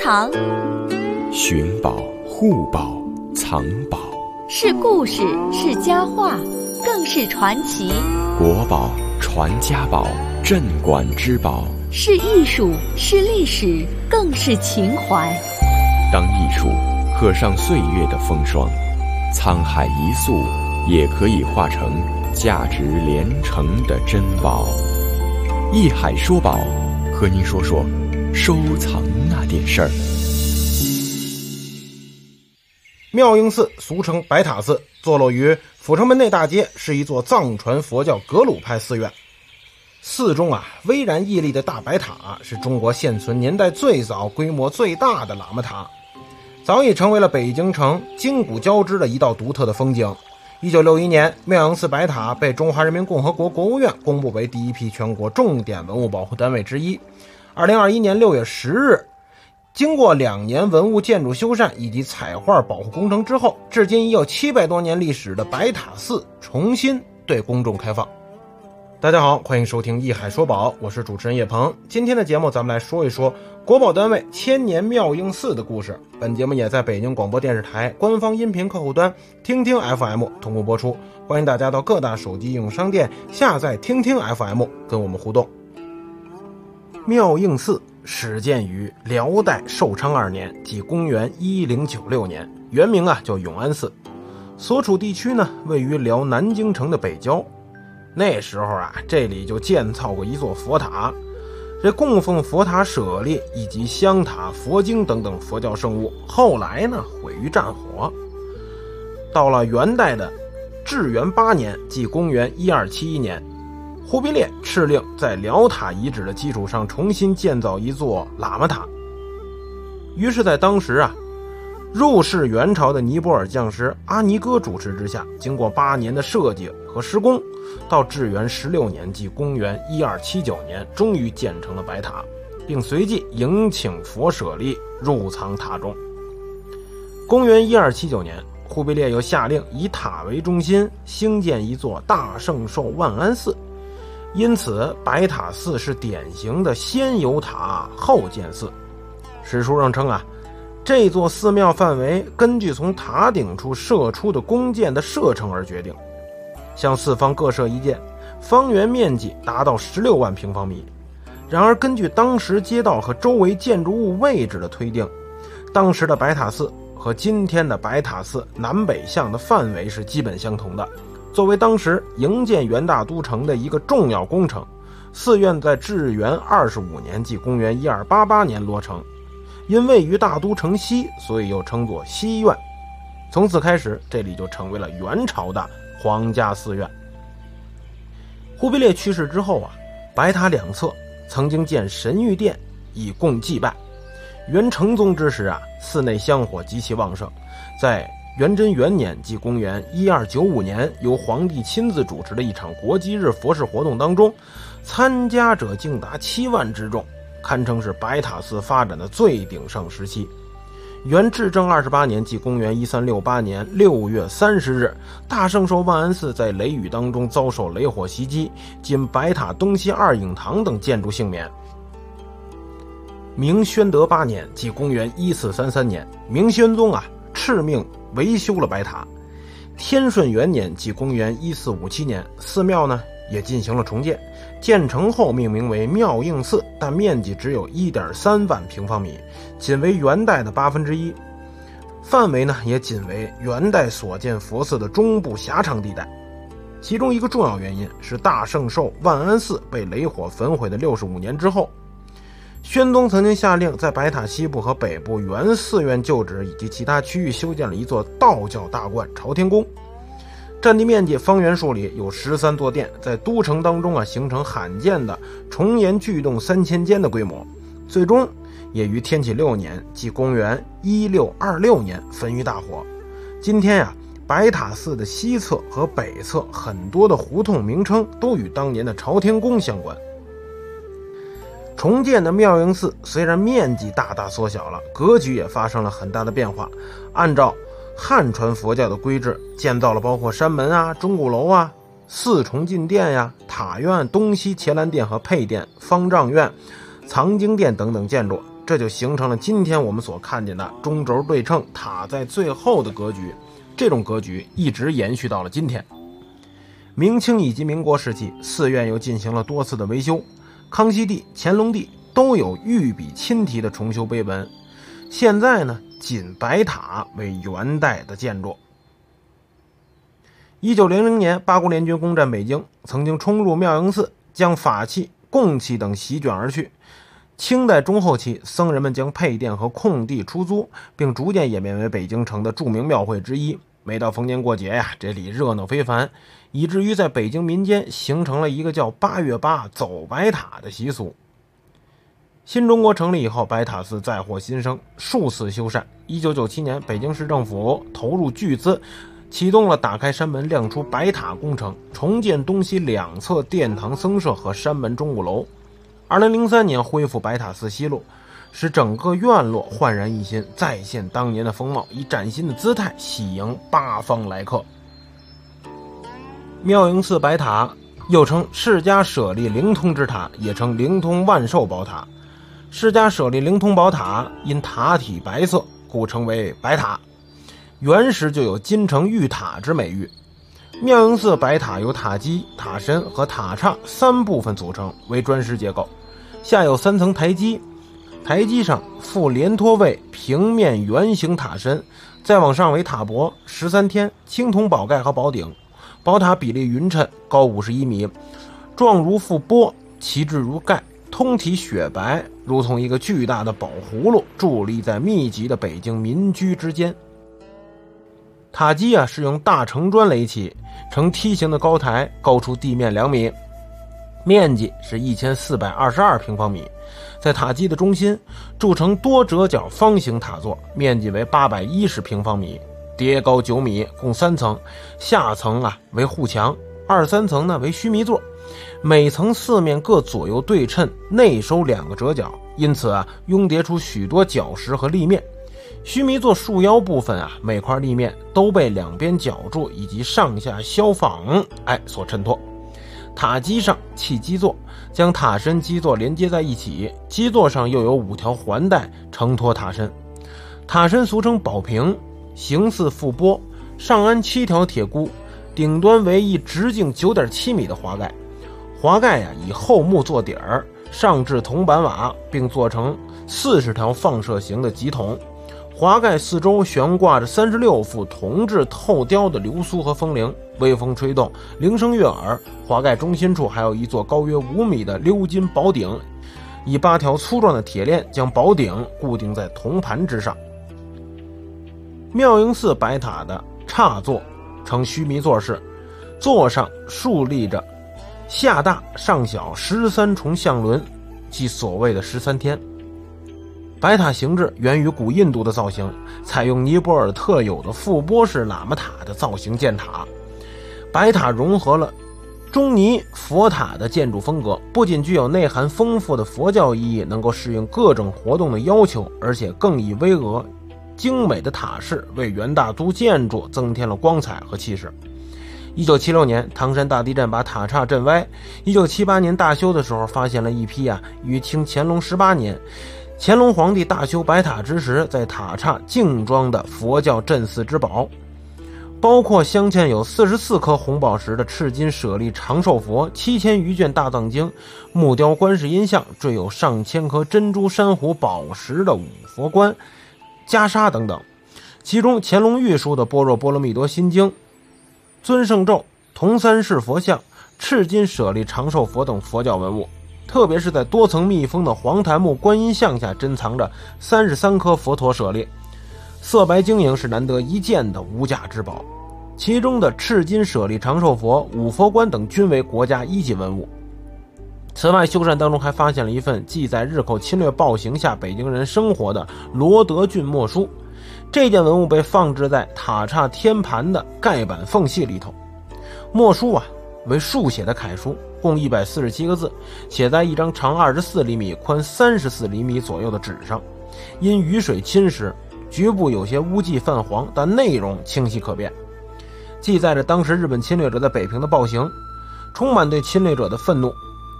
藏， 寻宝、护宝、藏宝， 是故事，是佳话，更是传奇。 国宝、传家宝、镇馆之宝， 是艺术，是历史，更是情怀。 当艺术刻上岁月的风霜，沧海一粟也可以化成价值连城的珍宝。艺海说宝，和您说说收藏那点事儿。 妙应寺俗称白塔寺，坐落于阜成门内大街，是一座藏传佛教格鲁派寺院。寺中巍然屹立的大白塔是中国现存年代最早、规模最大的喇嘛塔，早已成为了北京城筋骨交织的一道独特的风景。1961年，妙应寺白塔被中华人民共和国国务院公布为第一批全国重点文物保护单位之一。2021年6月10日，经过2年文物建筑修缮以及彩画保护工程之后，至今已有700多年历史的白塔寺重新对公众开放。大家好，欢迎收听艺海说宝，我是主持人叶鹏。今天的节目咱们来说一说国宝单位千年妙应寺的故事。本节目也在北京广播电视台官方音频客户端听听 FM 同步播出，欢迎大家到各大手机应用商店下载听听 FM 跟我们互动。妙应寺始建于辽代寿昌2年，即公元1096年，原名叫永安寺。所处地区呢，位于辽南京城的北郊。那时候这里就建造过一座佛塔，这供奉佛塔舍利以及香塔、佛经等等佛教圣物，后来呢毁于战火。到了元代的至元8年，即公元1271年，忽必烈敕令在辽塔遗址的基础上重新建造一座喇嘛塔。于是在当时入世元朝的尼泊尔匠师阿尼哥主持之下，经过8年的设计和施工，到至元16年，即公元1279年，终于建成了白塔，并随即迎请佛舍利入藏塔中。公元1279年，忽必烈又下令以塔为中心兴建一座大圣寿万安寺，因此白塔寺是典型的先有塔后建寺。史书上称这座寺庙范围根据从塔顶处射出的弓箭的射程而决定，向四方各射一箭，方圆面积达到16万平方米。然而根据当时街道和周围建筑物位置的推定，当时的白塔寺和今天的白塔寺南北向的范围是基本相同的。作为当时营建元大都城的一个重要工程，寺院在至元25年，即公元1288年落成。因位于大都城西，所以又称作西院。从此开始，这里就成为了元朝的皇家寺院。忽必烈去世之后白塔两侧曾经建神谕殿以供祭拜。元成宗之时寺内香火极其旺盛。在元贞元年，即公元1295年，由皇帝亲自主持的一场国祭日佛事活动当中，参加者竟达7万之众，堪称是白塔寺发展的最鼎盛时期。元至正28年，即公元1368年6月30日，大圣寿万安寺在雷雨当中遭受雷火袭击，仅白塔东西2影堂等建筑幸免。明宣德8年，即公元1433年，明宣宗敕命维修了白塔。天顺元年，即公元1457年，寺庙呢也进行了重建，建成后命名为妙应寺，但面积只有 1.3万平方米，仅为元代的1/8，范围呢也仅为元代所建佛寺的中部狭长地带。其中一个重要原因是大圣寿万安寺被雷火焚毁的65年之后，宣宗曾经下令在白塔西部和北部原寺院旧址以及其他区域修建了一座道教大观朝天宫，占地面积方圆数里，有13座殿，在都城当中形成罕见的重檐巨洞3000间的规模。最终也于天启6年，即公元1626年焚于大火。今天白塔寺的西侧和北侧很多的胡同名称都与当年的朝天宫相关。重建的妙应寺虽然面积大大缩小了，格局也发生了很大的变化。按照汉传佛教的规制，建造了包括山门钟鼓楼四重进殿塔院、东西伽蓝殿和配殿、方丈院、藏经殿等等建筑。 这就形成了今天我们所看见的中轴对称、塔在最后的格局。这种格局一直延续到了今天。明清以及民国时期，寺院又进行了多次的维修，康熙帝、乾隆帝都有御笔亲题的重修碑文。现在呢，仅白塔为元代的建筑。1900年，八国联军攻占北京，曾经冲入妙应寺，将法器、供器等席卷而去。清代中后期，僧人们将配殿和空地出租，并逐渐演变为北京城的著名庙会之一。每到逢年过节呀，这里热闹非凡，以至于在北京民间形成了一个叫8月8走白塔的习俗。新中国成立以后，白塔寺再获新生，数次修缮。1997年，北京市政府投入巨资，启动了打开山门亮出白塔工程，重建东西两侧殿堂僧舍和山门钟鼓楼。2003年恢复白塔寺西路，使整个院落焕然一新，再现当年的风貌，以崭新的姿态喜迎八方来客。妙应寺白塔又称释迦舍利灵通之塔，也称灵通万寿宝塔。释迦舍利灵通宝塔因塔体白色，故称为白塔。原时就有金城玉塔之美誉。妙应寺白塔由塔基、塔身和塔刹三部分组成，为砖石结构，下有3层台基，台基上附连托位平面圆形塔身，再往上为塔脖、13天、青铜宝盖和宝顶。宝塔比例匀称，高51米，状如覆钵，旗帜如盖，通体雪白，如同一个巨大的宝葫芦伫立在密集的北京民居之间。塔基是用大城砖垒起，呈梯形的高台，高出地面2米，面积是1422平方米。在塔基的中心筑成多折角方形塔座，面积为810平方米，叠高9米，共3层。下层为护墙，2、3层为须弥座，每层4面各左右对称，内收2个折角，因此拥叠出许多角石和立面。须弥座束腰部分每块立面都被两边角柱以及上下消坊所衬托。塔基上砌基座，将塔身基座连接在一起，基座上又有5条环带承托塔身。塔身俗称宝瓶，形似覆钵，上安7条铁箍，顶端为一直径9.7米的华盖。华盖以厚木做底儿，上置铜板瓦，并做成40条放射形的极筒。华盖四周悬挂着36副铜制透雕的流苏和风铃，微风吹动，铃声悦耳。华盖中心处还有一座高约5米的鎏金宝顶，以8条粗壮的铁链将宝顶固定在铜盘之上。妙应寺白塔的刹座呈须弥座式，座上竖立着下大上小13重象轮，即所谓的13天。白塔形制源于古印度的造型，采用尼泊尔特有的覆钵式喇嘛塔的造型建塔。白塔融合了中尼佛塔的建筑风格，不仅具有内涵丰富的佛教意义，能够适应各种活动的要求，而且更以巍峨精美的塔式为元大都建筑增添了光彩和气势。1976年唐山大地震把塔刹震歪，1978年大修的时候发现了一批于清乾隆18年乾隆皇帝大修白塔之时在塔刹净装的佛教镇寺之宝，包括镶嵌有44颗红宝石的赤金舍利长寿佛、7000余卷大藏经、木雕观世音像、缀有上千颗珍珠珊瑚宝石的五佛冠、袈裟等等。其中乾隆御书的般若波罗蜜多心经、尊圣咒、铜三世佛像、赤金舍利长寿佛等佛教文物，特别是在多层密封的黄檀木观音像下珍藏着33颗佛陀舍利，色白晶莹，是难得一见的无价之宝。其中的赤金舍利长寿佛、五佛冠等均为国家1级文物。此外，修缮当中还发现了一份记载日寇侵略暴行下北京人生活的罗德郡墨书，这件文物被放置在塔刹天盘的盖板缝隙里头。墨书为竖写的楷书，共147个字，写在一张长24厘米、宽34厘米左右的纸上。因雨水侵蚀，局部有些污迹泛黄，但内容清晰可辨，记载着当时日本侵略者在北平的暴行，充满对侵略者的愤怒。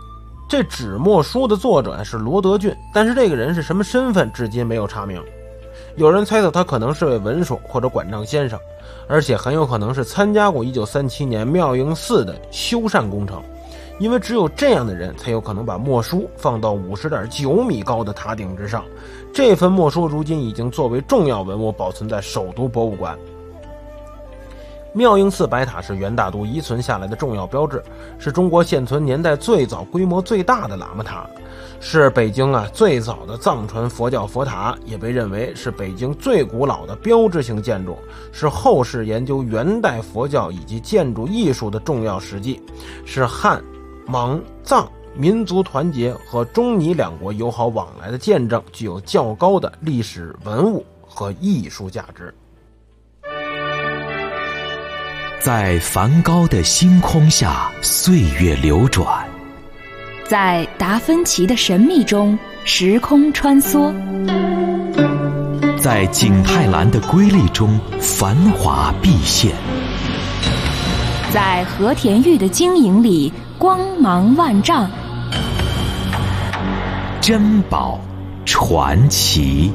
这纸墨书的作者是罗德俊，但是这个人是什么身份至今没有查明。有人猜测他可能是位文书或者管账先生，而且很有可能是参加过1937年妙应寺的修缮工程，因为只有这样的人才有可能把墨书放到50.9米高的塔顶之上。这份墨书如今已经作为重要文物保存在首都博物馆。妙应寺白塔是元大都遗存下来的重要标志，是中国现存年代最早、规模最大的喇嘛塔，是北京最早的藏传佛教佛塔，也被认为是北京最古老的标志性建筑，是后世研究元代佛教以及建筑艺术的重要史迹，是汉、蒙、藏民族团结和中尼两国友好往来的见证，具有较高的历史文物和艺术价值。 在梵高的星空下，岁月流转； 在达芬奇的神秘中，时空穿梭； 在景泰蓝的瑰丽中，繁华毕现； 在和田玉的晶莹里，光芒万丈。 珍宝传奇。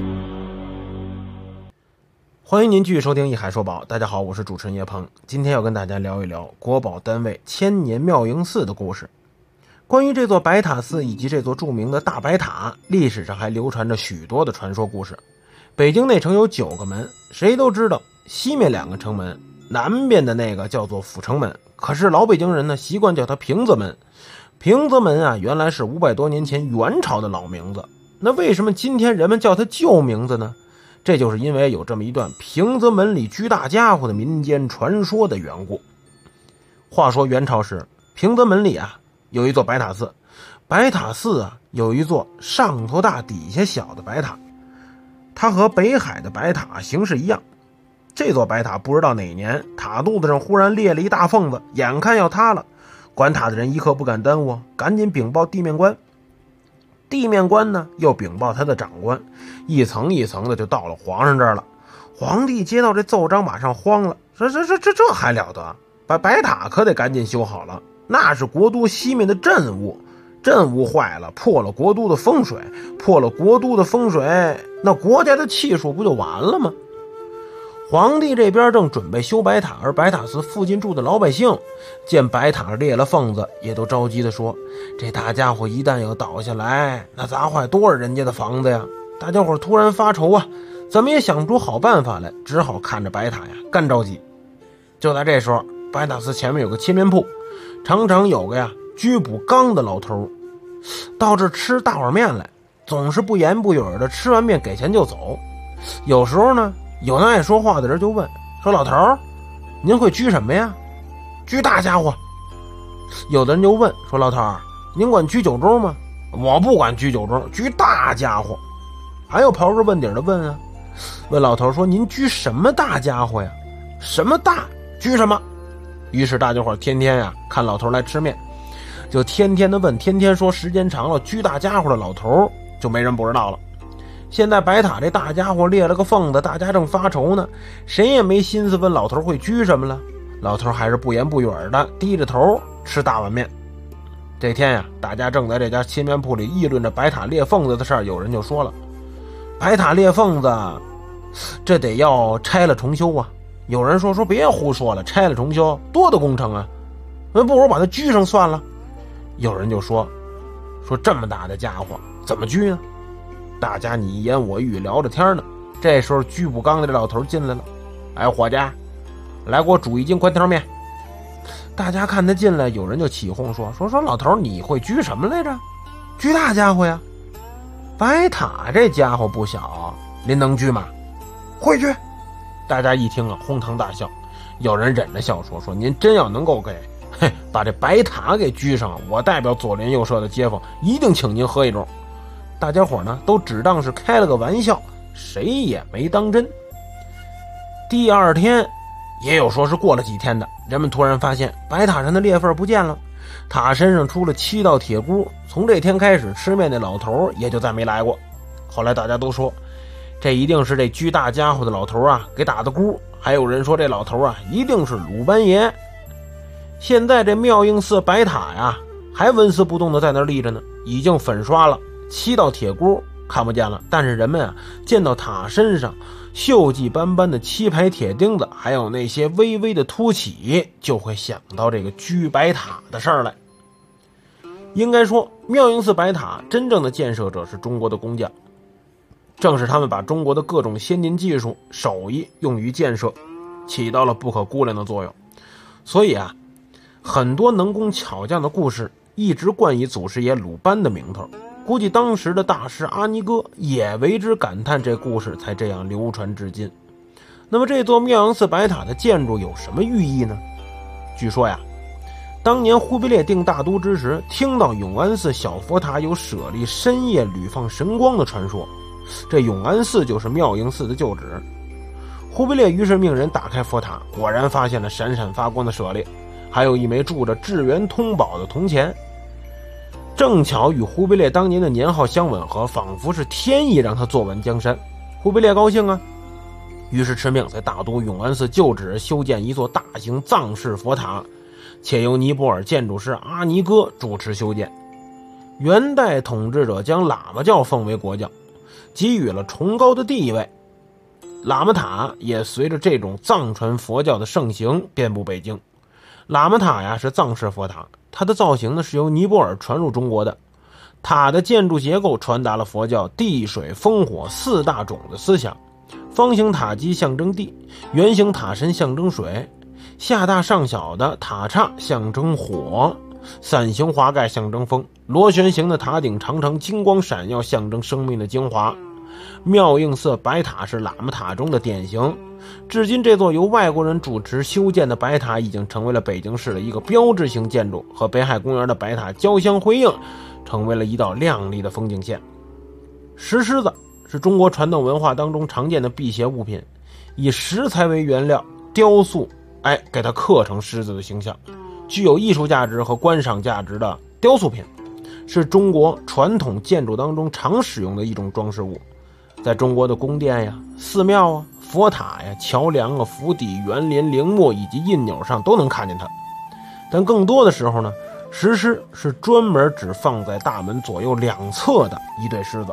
欢迎您继续收听《一海说宝》，大家好，我是主持人叶鹏。今天要跟大家聊一聊国保单位千年妙应寺的故事。关于这座白塔寺以及这座著名的大白塔，历史上还流传着许多的传说故事。北京内城有9个门，谁都知道西面2个城门，南边的那个叫做阜成门，可是老北京人呢习惯叫它平子门。平子门原来是500多年前元朝的老名字，那为什么今天人们叫它旧名字呢？这就是因为有这么一段平泽门里居大家伙的民间传说的缘故。话说元朝时，平泽门里有一座白塔寺，白塔寺有一座上头大底下小的白塔，它和北海的白塔形式一样。这座白塔不知道哪年塔肚子上忽然裂了一大缝子，眼看要塌了，管塔的人一刻不敢耽误，赶紧禀报地面官。地面官呢又禀报他的长官，一层一层的就到了皇上这儿了。皇帝接到这奏章马上慌了，说这还了得，把白塔可得赶紧修好了，那是国都西面的镇物，镇物坏了破了国都的风水，破了国都的风水，那国家的气数不就完了吗？皇帝这边正准备修白塔，而白塔寺附近住的老百姓见白塔裂了缝子，也都着急地说，这大家伙一旦要倒下来，那砸坏多少人家的房子呀！大家伙突然发愁怎么也想不出好办法来，只好看着白塔干着急。就在这时候，白塔寺前面有个切面铺，常常有个居补缸的老头到这吃大碗面来，总是不言不语的吃完面给钱就走。有时候呢，有那爱说话的人就问说，老头您会居什么呀？居大家伙。有的人就问说，老头您管居酒盅吗？我不管居酒盅，居大家伙。还有刨根问底的问问老头说，您居什么大家伙呀？什么大居什么？于是大家伙天天看老头来吃面，就天天的问，天天说，时间长了，居大家伙的老头就没人不知道了。现在白塔这大家伙裂了个缝子，大家正发愁呢，谁也没心思问老头会居什么了。老头还是不言不语的低着头吃大碗面。这天大家正在这家切面铺里议论着白塔裂缝子的事儿，有人就说了，白塔裂缝子这得要拆了重修有人说别胡说了，拆了重修多的工程那不如把它居上算了。有人就说这么大的家伙怎么居呢？大家你一言我一语聊着天呢。这时候居补缸的这老头进来了，哎，伙计，来给我煮1斤宽条面。大家看他进来，有人就起哄说老头你会居什么来着？居大家伙呀。白塔这家伙不小，您能居吗？会居。大家一听哄堂大笑。有人忍着笑说您真要能够把这白塔给居上，我代表左邻右舍的街坊一定请您喝一盅。大家伙呢都只当是开了个玩笑，谁也没当真。第二天，也有说是过了几天的，人们突然发现白塔上的裂缝不见了，塔身上出了7道铁箍。从这天开始，吃面的老头也就再没来过。后来大家都说，这一定是这居大家伙的老头给打的箍，还有人说这老头一定是鲁班爷。现在这妙应寺白塔还纹丝不动的在那儿立着呢，已经粉刷了，7道铁箍看不见了，但是人们啊见到塔身上锈迹斑斑的7排铁钉子，还有那些微微的凸起，就会想到这个居白塔的事儿来。应该说妙应寺白塔真正的建设者是中国的工匠，正是他们把中国的各种先进技术手艺用于建设，起到了不可估量的作用。所以啊，很多能工巧匠的故事一直冠以祖师爷鲁班的名头，估计当时的大师阿尼哥也为之感叹，这故事才这样流传至今。那么这座妙应寺白塔的建筑有什么寓意呢？据说呀，当年忽必烈定大都之时，听到永安寺小佛塔有舍利深夜屡放神光的传说，这永安寺就是妙应寺的旧址。忽必烈于是命人打开佛塔，果然发现了闪闪发光的舍利，还有一枚铸着智圆通宝的铜钱，正巧与忽必烈当年的年号相吻合，仿佛是天意让他坐稳江山。忽必烈高兴啊，于是敕命在大都永安寺旧址修建一座大型藏式佛塔，且由尼泊尔建筑师阿尼哥主持修建。元代统治者将喇嘛教奉为国教，给予了崇高的地位，喇嘛塔也随着这种藏传佛教的盛行遍布北京。喇嘛塔呀是藏式佛塔，它的造型呢是由尼泊尔传入中国的。塔的建筑结构传达了佛教地水风火4大种的思想。方形塔基象征地，圆形塔身象征水，下大上小的塔刹象征火，伞形华盖象征风，螺旋形的塔顶常常金光闪耀，象征生命的精华。妙应寺白塔是喇嘛塔中的典型，至今这座由外国人主持修建的白塔已经成为了北京市的一个标志性建筑，和北海公园的白塔交相辉映，成为了一道亮丽的风景线。石狮子是中国传统文化当中常见的辟邪物品，以石材为原料雕塑，给它刻成狮子的形象，具有艺术价值和观赏价值的雕塑品，是中国传统建筑当中常使用的一种装饰物。在中国的宫殿呀、寺庙啊、佛塔呀、桥梁啊、府邸、园林、陵墓以及印钮上都能看见它。但更多的时候呢，石狮是专门只放在大门左右2侧的一对狮子。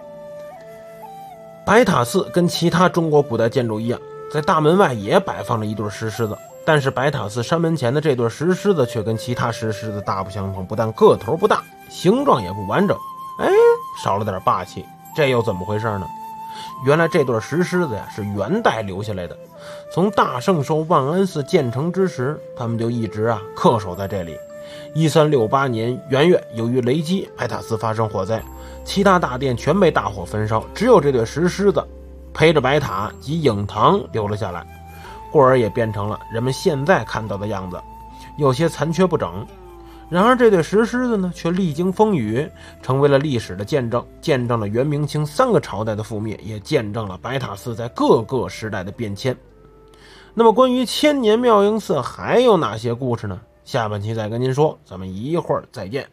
白塔寺跟其他中国古代建筑一样，在大门外也摆放着一对石狮子，但是白塔寺山门前的这对石狮子却跟其他石狮子大不相同，不但个头不大，形状也不完整，少了点霸气。这又怎么回事呢？原来这对石狮子呀是元代留下来的，从大圣寿万安寺建成之时，他们就一直恪守在这里。1368年元月，由于雷击，白塔寺发生火灾，其他大殿全被大火焚烧，只有这对石狮子陪着白塔及影堂留了下来，故而也变成了人们现在看到的样子，有些残缺不整。然而这对石狮子呢，却历经风雨，成为了历史的见证，见证了元明清3个朝代的覆灭，也见证了白塔寺在各个时代的变迁。那么关于千年妙应寺还有哪些故事呢？下半期再跟您说，咱们一会儿再见。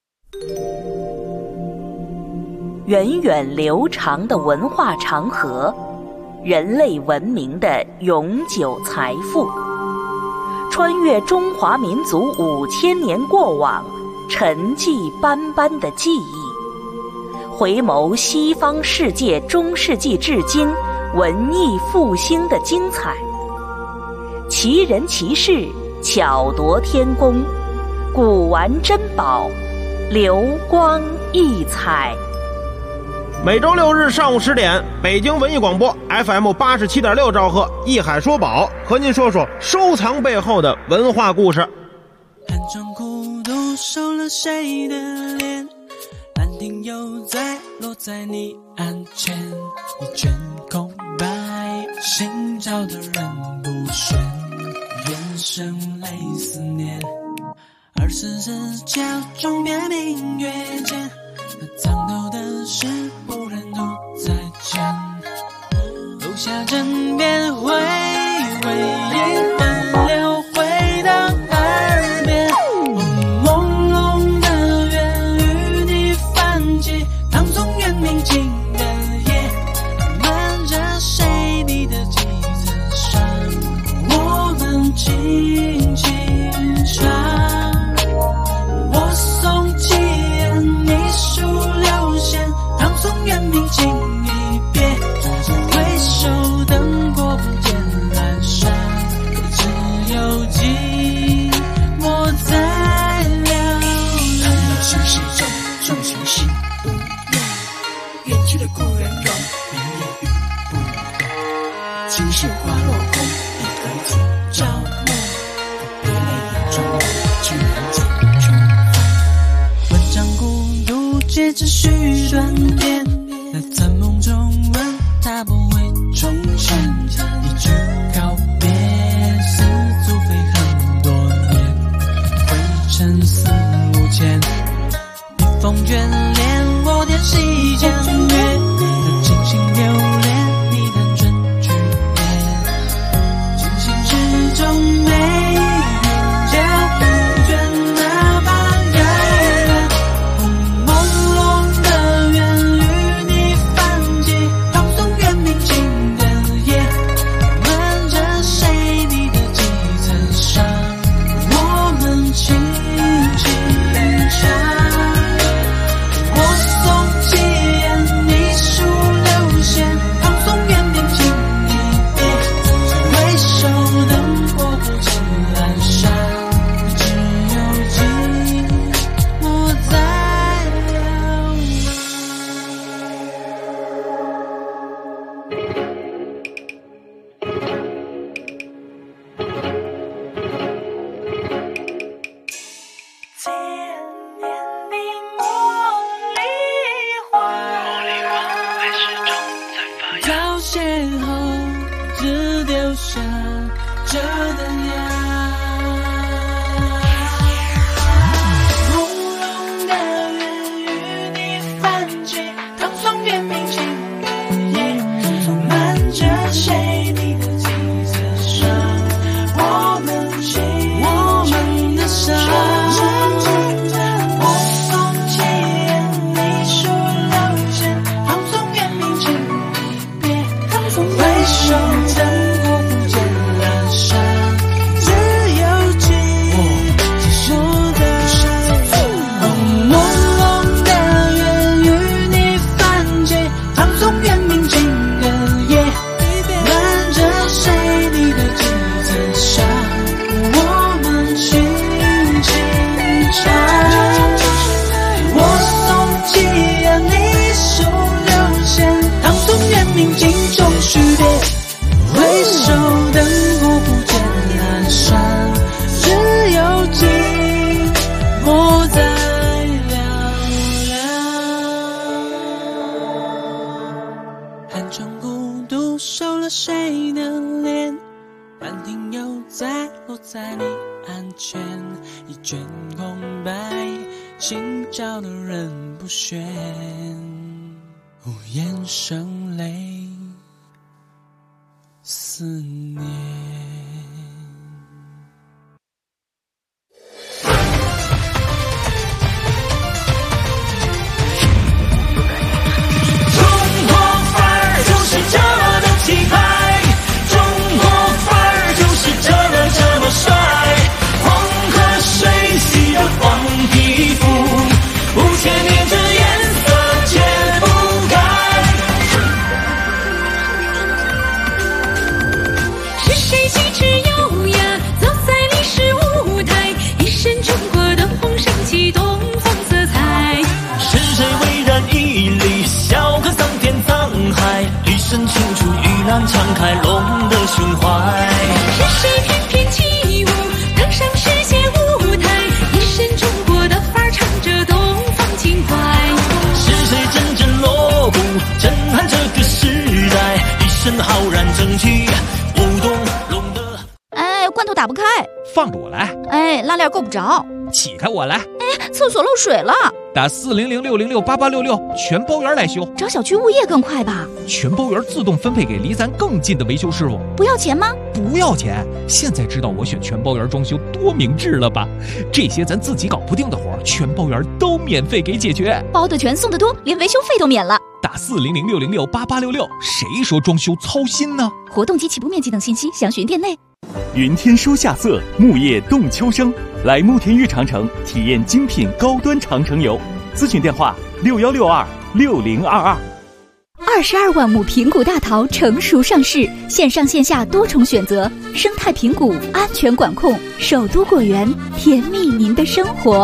源远流长的文化长河，人类文明的永久财富，穿越中华民族5000年过往，沉寂斑斑的记忆，回眸西方世界中世纪至今文艺复兴的精彩，奇人奇事，巧夺天工，古玩珍宝，流光溢彩。 每周6日上午10点，北京文艺广播 FM 87.6兆赫，艺海说宝和您说说收藏背后的文化故事。 寒窗孤独收了谁的脸，兰亭又在落在你案前，一卷空白，心照的人不选，眼神泪思念，24时桥中边明月间，那藏头的事不忍独再讲，楼下枕边回回音分流回到耳边，朦胧的愿与你泛起，当从远明清的夜，漫着谁笔的几字上，我们轻轻唱，我情绪花落空，一个人去找梦，别泪眼中我居然再重逢。文章孤独借着续短篇，来在梦中问他不会重现，一句告别似足飞很多年，灰尘四五千，蜜蜂眷恋我天西江月，那精心留恋你单纯句点，惊醒之中没人家不倦那把远，红朦胧的远与你泛起，放松远明清的夜，瞒着谁你的几层纱，我们轻轻唱。我送起烟，你数流线，放松远明清一别，回首灯火不尽阑珊，只有寂寞在两千年的茉莉花，还始终在发芽。 凋谢后只留下这灯芽，朦胧的远与你泛起，唐宋元明清的夜，瞒着谁你的几层纱，我们的伤。我送起烟，你数流线，放松远明清一别，回首灯火不见阑珊，只有寂寞在朦胧的远与你泛起，放松远明清的夜，瞒着谁你的几层纱，我们轻轻唱。我送起烟，你数流线，唐宋元明镜中续别，回首灯火不见阑珊，只有寂寞在嘹亮。寒窗孤独收了谁的脸，半庭又再落在你案前，一卷空白，心照的人不选，无言声泪思念。 中国范儿就是这么的气派，中国范儿就是这么帅，黄河水洗的黄皮肤，5000年这颜色揭不开。 是谁举止优雅，走在历史舞台，一身中国的红升起东方色彩。 是谁巍然屹立，笑看桑田沧海，一身清楚，玉兰敞开龙的胸怀。 是谁翩翩起舞，登上世界舞台，一身中国的范儿，唱着东方情怀。 是谁阵阵锣鼓，震撼这个时代，一身浩然正气，舞动龙的。 哎，罐头打不开， 放着我来。 哎，拉链够不着， 起开我来。 哎，厕所漏水了， 打400-606-8866，全包圆来修。 找小区物业更快吧？ 全包圆自动分配给离咱更近的维修师傅， 不要钱吗？ 不要钱。现在知道我选全包圆装修多明智了吧？这些咱自己搞不定的活，全包圆都免费给解决， 包的全，送的多，连维修费都免了。 打400-606-8866，谁说装修操心呢？ 活动及起步面积等信息详询店内。 云天书夏色，木叶动秋声。来慕田峪长城体验精品高端长城游，咨询电话61626022。 22万亩平谷大桃成熟上市，线上线下多重选择，生态平谷，安全管控，首都果园，甜蜜您的生活。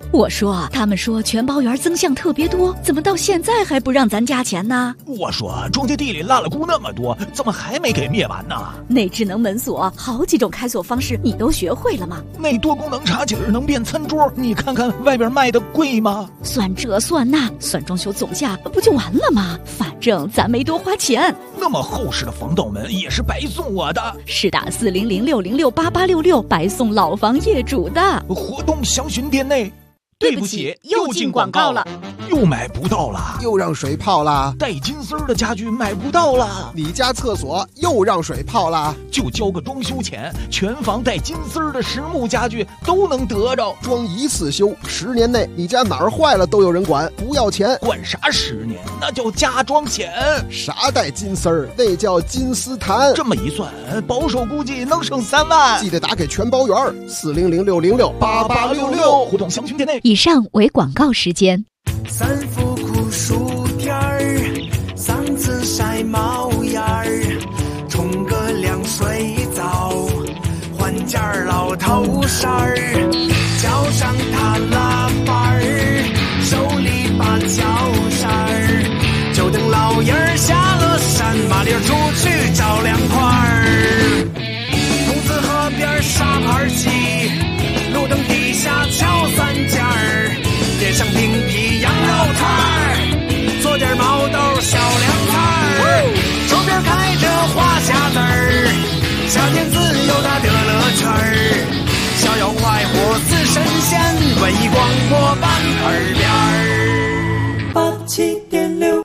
我说，他们说全包园增项特别多，怎么到现在还不让咱加钱呢？ 我说，种地地里拉了菇那么多，怎么还没给灭完呢？ 那智能门锁好几种开锁方式，你都学会了吗？ 那多功能茶几能变餐桌，你看看外边卖的贵吗？ 算这算那，算装修总价不就完了吗？反正咱没多花钱。 那么厚实的防盗门也是白送我的， 是打4006068866白送老房业主的。 活动详询店内。 对不起，又进广告了， 又买不到了， 又让水泡了， 带金丝的家具买不到了， 你家厕所又让水泡了， 就交个装修钱，全房带金丝的实木家具都能得着， 装一次修，10年内你家哪儿坏了都有人管，不要钱。 管啥10年？那叫加装钱。 啥带金丝儿？那叫金丝檀。 这么一算，保守估计能省3万。 记得打给全包园，400-606-8866， 活动详询店内。 以上为广告时间。 3伏酷暑天儿，3次晒冒烟儿，冲个凉水澡，换件老头衫儿，脚上踏拉板儿，手里把脚扇儿，就等老爷儿下了山，麻溜出去找凉快儿。公子河边沙盘棋，路灯底下敲3件儿，点上冰皮羊肉串儿，做点毛豆小凉菜儿，手边开着花匣子儿，夏天自有它的乐趣儿，逍遥快活似神仙，文艺广播版耳边儿87.6。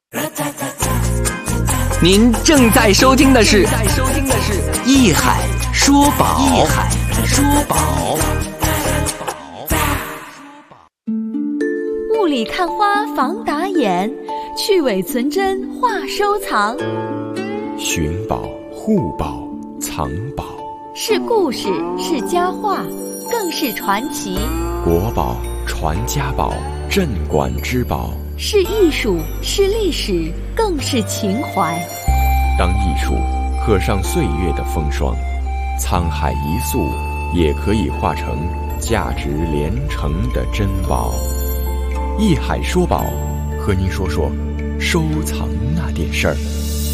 您正在收听的是艺海说宝。艺海说宝。 雾里看花防打眼，去伪存真话收藏。 寻宝、护宝、藏宝， 是故事，是佳话，更是传奇。 国宝、传家宝、镇馆之宝， 是艺术，是历史，更是情怀。 当艺术刻上岁月的风霜，沧海一粟也可以化成价值连城的珍宝。艺海说宝，和您说说收藏那点事儿。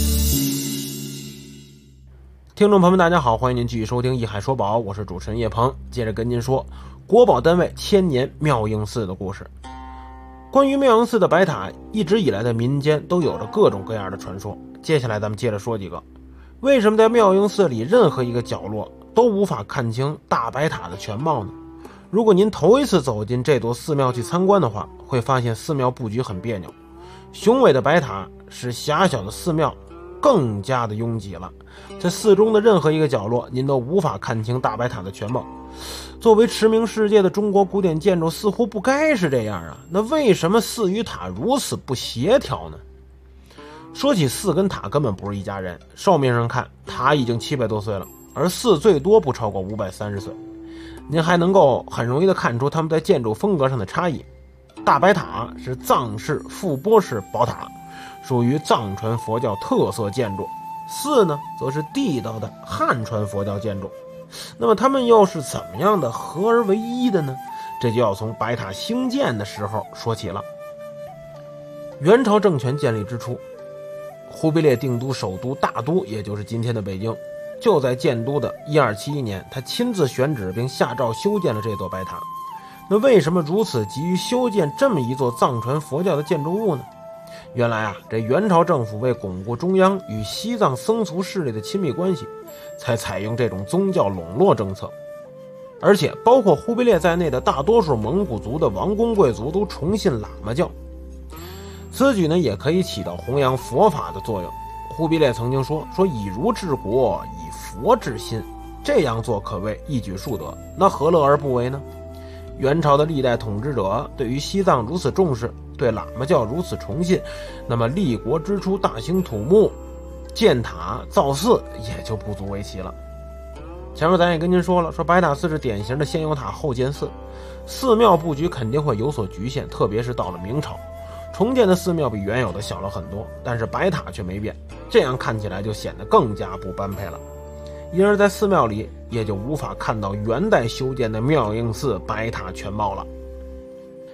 听众朋友们大家好，欢迎您继续收听艺海说宝，我是主持人叶鹏，接着跟您说国宝单位千年妙应寺的故事。关于妙应寺的白塔，一直以来在民间都有着各种各样的传说，接下来咱们接着说几个。为什么在妙应寺里任何一个角落都无法看清大白塔的全貌呢？如果您头一次走进这座寺庙去参观的话，会发现寺庙布局很别扭，雄伟的白塔使狭小的寺庙更加的拥挤了，在寺中的任何一个角落您都无法看清大白塔的全貌。作为驰名世界的中国古典建筑，似乎不该是这样啊，那为什么寺与塔如此不协调呢？说起寺跟塔根本不是一家人，寿命上看塔已经700多岁了，而寺最多不超过530岁。您还能够很容易的看出他们在建筑风格上的差异。大白塔是藏式覆钵式宝塔，属于藏传佛教特色建筑，寺呢则是地道的汉传佛教建筑。那么他们又是怎么样的合而为一的呢？这就要从白塔兴建的时候说起了。元朝政权建立之初，忽必烈定都首都大都，也就是今天的北京，就在建都的1271年，他亲自选址并下诏修建了这座白塔。那为什么如此急于修建这么一座藏传佛教的建筑物呢？原来啊，这元朝政府为巩固中央与西藏僧俗势力的亲密关系，才采用这种宗教笼络政策。而且包括忽必烈在内的大多数蒙古族的王公贵族都崇信喇嘛教，此举呢也可以起到弘扬佛法的作用。忽必烈曾经说以儒治国，以佛治心，这样做可谓一举数得，那何乐而不为呢？元朝的历代统治者对于西藏如此重视，对喇嘛教如此崇信，那么立国之初大兴土木，建塔造寺也就不足为奇了。前面咱也跟您说了，白塔寺是典型的先有塔后建寺，寺庙布局肯定会有所局限，特别是到了明朝，重建的寺庙比原有的小了很多，但是白塔却没变，这样看起来就显得更加不般配了。因而在寺庙里也就无法看到元代修建的妙应寺白塔全貌了。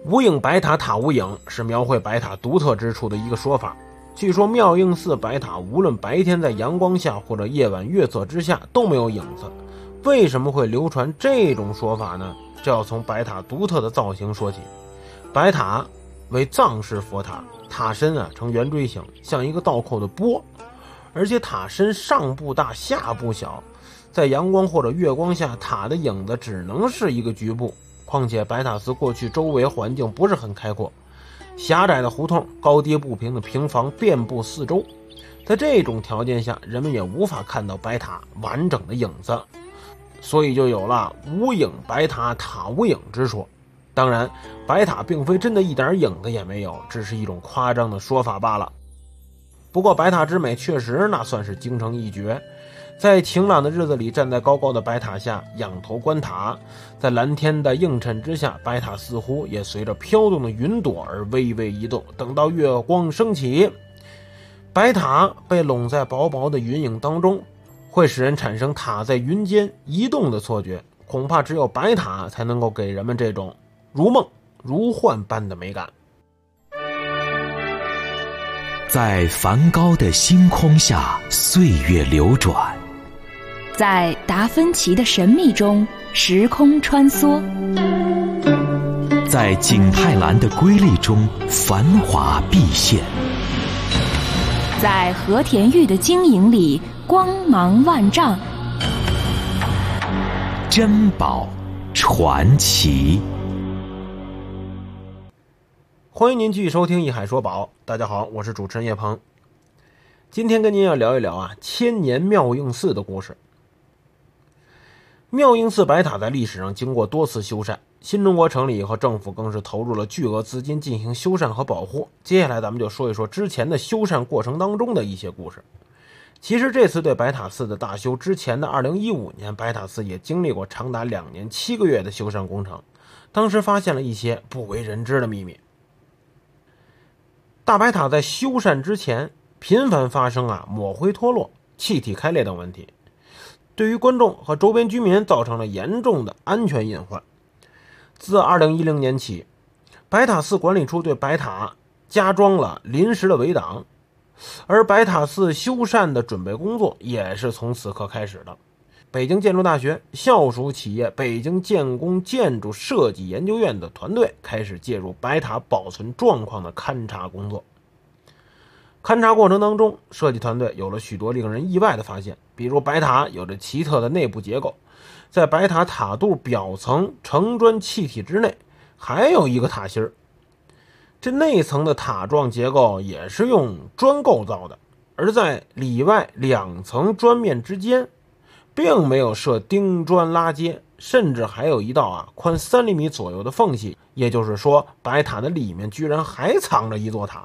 无影白塔塔无影是描绘白塔独特之处的一个说法。据说妙应寺白塔无论白天在阳光下或者夜晚月色之下都没有影子。为什么会流传这种说法呢？这要从白塔独特的造型说起。白塔为藏式佛塔，塔身呈圆锥形，像一个倒扣的钵，而且塔身上部大下部小，在阳光或者月光下，塔的影子只能是一个局部。况且白塔寺过去周围环境不是很开阔，狭窄的胡同，高低不平的平房遍布四周，在这种条件下，人们也无法看到白塔完整的影子，所以就有了无影白塔塔无影之说。当然，白塔并非真的一点影子也没有，只是一种夸张的说法罢了。不过白塔之美确实那算是京城一绝。在晴朗的日子里，站在高高的白塔下仰头观塔，在蓝天的映衬之下，白塔似乎也随着飘动的云朵而微微移动。等到月光升起，白塔被笼在薄薄的云影当中，会使人产生塔在云间移动的错觉。恐怕只有白塔才能够给人们这种如梦如幻般的美感。 在梵高的星空下，岁月流转； 在达芬奇的神秘中，时空穿梭； 在景泰蓝的瑰丽中，繁华毕现； 在和田玉的晶莹里，光芒万丈。 珍宝传奇。 欢迎您继续收听《一海说宝》，大家好，我是主持人叶鹏。今天跟您要聊一聊千年妙应寺的故事。妙应寺白塔在历史上经过多次修缮，新中国成立以后，政府更是投入了巨额资金进行修缮和保护。接下来咱们就说一说之前的修缮过程当中的一些故事。其实这次对白塔寺的大修之前的2015年，白塔寺也经历过长达2年7个月的修缮工程，当时发现了一些不为人知的秘密。大白塔在修缮之前频繁发生抹灰脱落、气体开裂等问题，对于观众和周边居民造成了严重的安全隐患。自2010年起，白塔寺管理处对白塔加装了临时的围挡，而白塔寺修缮的准备工作也是从此刻开始的。北京建筑大学校属企业北京建工建筑设计研究院的团队开始介入白塔保存状况的勘察工作。勘察过程当中，设计团队有了许多令人意外的发现，比如白塔有着奇特的内部结构，在白塔塔肚表层承砖砌体之内还有一个塔心儿，这内层的塔状结构也是用砖构造的，而在里外2层砖面之间并没有设钉砖拉接，甚至还有一道宽3厘米左右的缝隙，也就是说白塔的里面居然还藏着一座塔。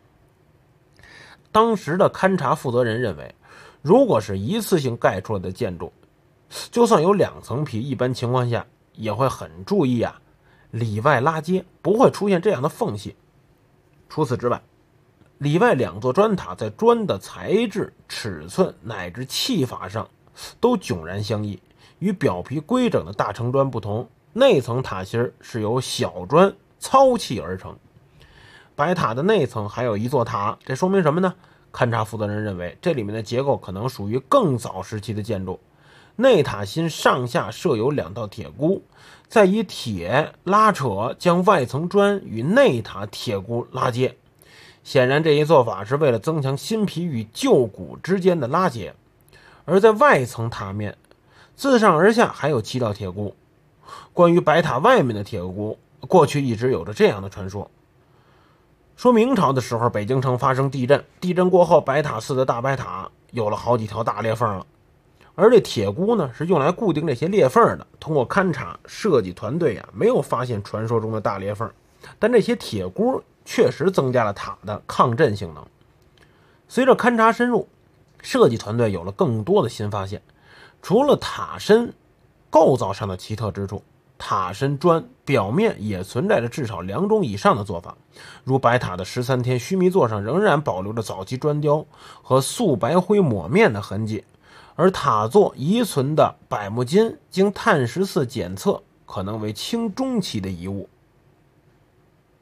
当时的勘察负责人认为，如果是一次性盖出来的建筑，就算有2层皮，一般情况下也会很注意里外拉接，不会出现这样的缝隙。除此之外，里外2座砖塔在砖的材质、尺寸乃至砌法上都迥然相异。与表皮规整的大承砖不同，内层塔心是由小砖糙砌而成。白塔的内层还有一座塔，这说明什么呢？勘察负责人认为，这里面的结构可能属于更早时期的建筑。内塔心上下设有2道铁箍，再以铁拉扯将外层砖与内塔铁箍拉接。显然这一做法是为了增强新皮与旧骨之间的拉接。而在外层塔面，自上而下还有7道铁箍。关于白塔外面的铁箍，过去一直有着这样的传说，说明朝的时候北京城发生地震，地震过后白塔寺的大白塔有了好几条大裂缝了，而这铁箍呢是用来固定这些裂缝的。通过勘察，设计团队没有发现传说中的大裂缝，但这些铁箍确实增加了塔的抗震性能。随着勘察深入，设计团队有了更多的新发现。除了塔身构造上的奇特之处，塔身砖表面也存在着至少2种以上的做法，如白塔的13天须弥座上仍然保留着早期砖雕和素白灰抹面的痕迹，而塔座遗存的柏木金经碳14检测可能为清中期的遗物。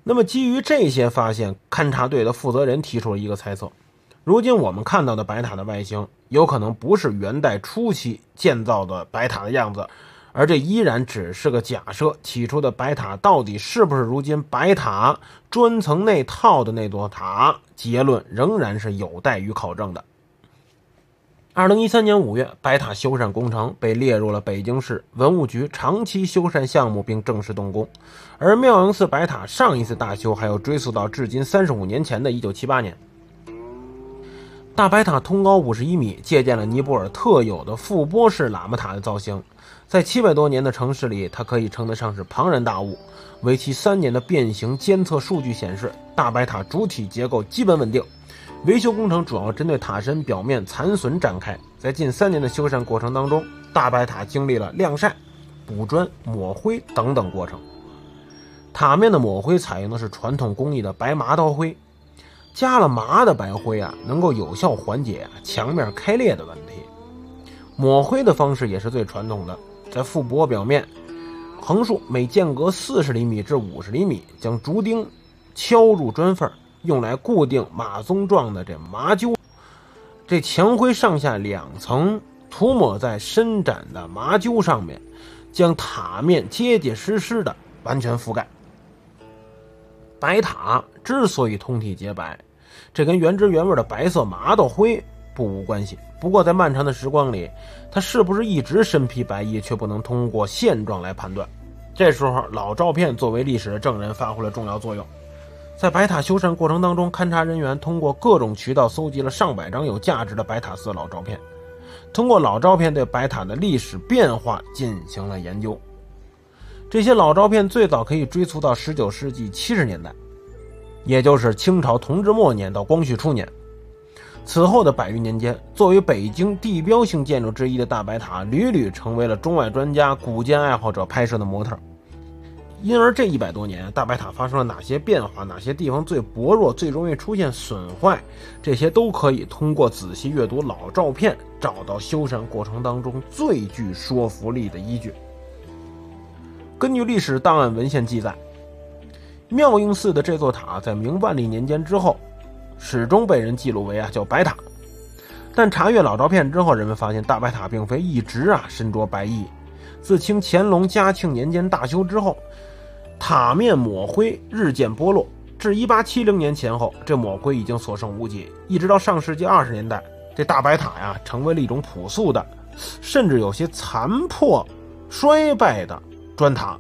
那么基于这些发现，勘察队的负责人提出了一个猜测，如今我们看到的白塔的外形有可能不是元代初期建造的白塔的样子，而这依然只是个假设，起初的白塔到底是不是如今白塔砖层内套的那座塔，结论仍然是有待于考证的。2013年5月，白塔修缮工程被列入了北京市文物局长期修缮项目，并正式动工。而妙应寺白塔上一次大修还要追溯到至今35年前的1978年。大白塔通高51米，借鉴了尼泊尔特有的覆钵式喇嘛塔的造型，在700多年的城市里，它可以称得上是庞然大物。为期3年的变形监测数据显示，大白塔主体结构基本稳定。维修工程主要针对塔身表面残损展开，在近3年的修缮过程当中，大白塔经历了晾晒、补砖、抹灰等等过程。塔面的抹灰采用的是传统工艺的白麻刀灰，加了麻的白灰能够有效缓解墙面开裂的问题。抹灰的方式也是最传统的，在覆钵表面横竖每间隔40厘米至50厘米，将竹钉敲入砖缝，用来固定马鬃状的这麻揪。这墙灰上下2层涂抹在伸展的麻揪上面，将塔面结结实实的完全覆盖。白塔之所以通体洁白，这跟原汁原味的白色麻豆灰不无关系。不过在漫长的时光里，它是不是一直身披白衣，却不能通过现状来判断。这时候老照片作为历史的证人发挥了重要作用。在白塔修缮过程当中，勘察人员通过各种渠道搜集了上百张有价值的白塔寺老照片，通过老照片对白塔的历史变化进行了研究。这些老照片最早可以追溯到19世纪70年代，也就是清朝同治末年到光绪初年。此后的100余年间，作为北京地标性建筑之一的大白塔屡屡成为了中外专家、古建爱好者拍摄的模特。因而这100多年，大白塔发生了哪些变化，哪些地方最薄弱，最容易出现损坏，这些都可以通过仔细阅读老照片找到修缮过程当中最具说服力的依据。根据历史档案文献记载，妙应寺的这座塔在明万历年间之后始终被人记录为叫白塔，但查阅老照片之后，人们发现大白塔并非一直身着白衣。自清乾隆嘉庆年间大修之后，塔面抹灰日渐剥落，至1870年前后，这抹灰已经所剩无几。一直到上世纪20年代，这大白塔成为了一种朴素的，甚至有些残破衰败的砖塔。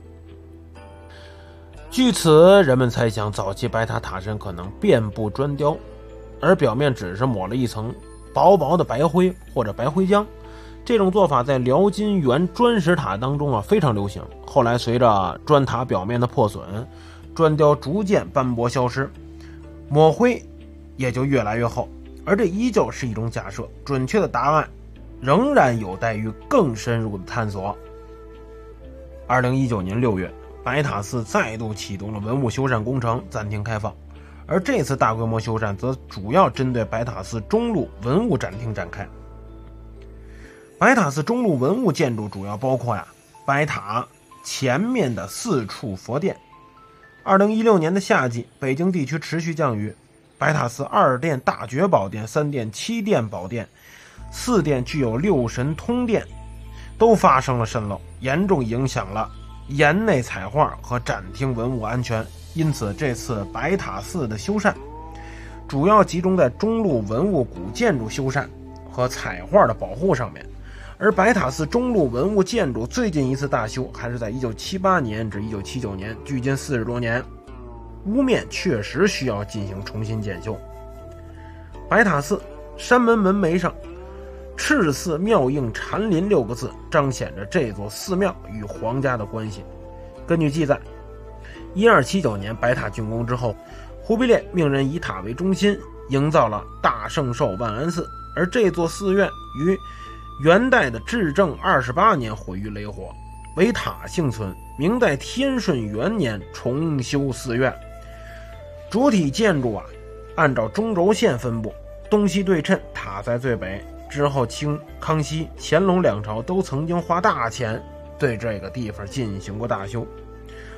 据此，人们猜想早期白塔塔身可能遍布砖雕，而表面只是抹了一层薄薄的白灰或者白灰浆。这种做法在辽金元砖石塔当中非常流行。后来随着砖塔表面的破损，砖雕逐渐斑驳消失，抹灰也就越来越厚。而这依旧是一种假设，准确的答案仍然有待于更深入的探索。2019年6月，白塔寺再度启动了文物修缮工程，暂停开放。而这次大规模修缮则主要针对白塔寺中路文物展厅展开。白塔寺中路文物建筑主要包括白塔前面的4处佛殿。2016年的夏季，北京地区持续降雨，白塔寺2殿大觉宝殿、3殿7殿宝殿、4殿具有6神通殿都发生了渗漏，严重影响了檐内彩画和展厅文物安全。因此这次白塔寺的修缮主要集中在中路文物古建筑修缮和彩画的保护上面。而白塔寺中路文物建筑最近一次大修还是在1978年至1979年，距今40多年，屋面确实需要进行重新检修。白塔寺山门门楣上赤寺妙应禅林6个字彰显着这座寺庙与皇家的关系。根据记载，1279年白塔竣工之后，忽必烈命人以塔为中心营造了大圣寿万安寺，而这座寺院于元代的至正28年毁于雷火，为塔幸存。明代天顺元年重修寺院，主体建筑按照中轴线分布，东西对称，塔在最北。之后清、康熙、乾隆2朝都曾经花大钱对这个地方进行过大修。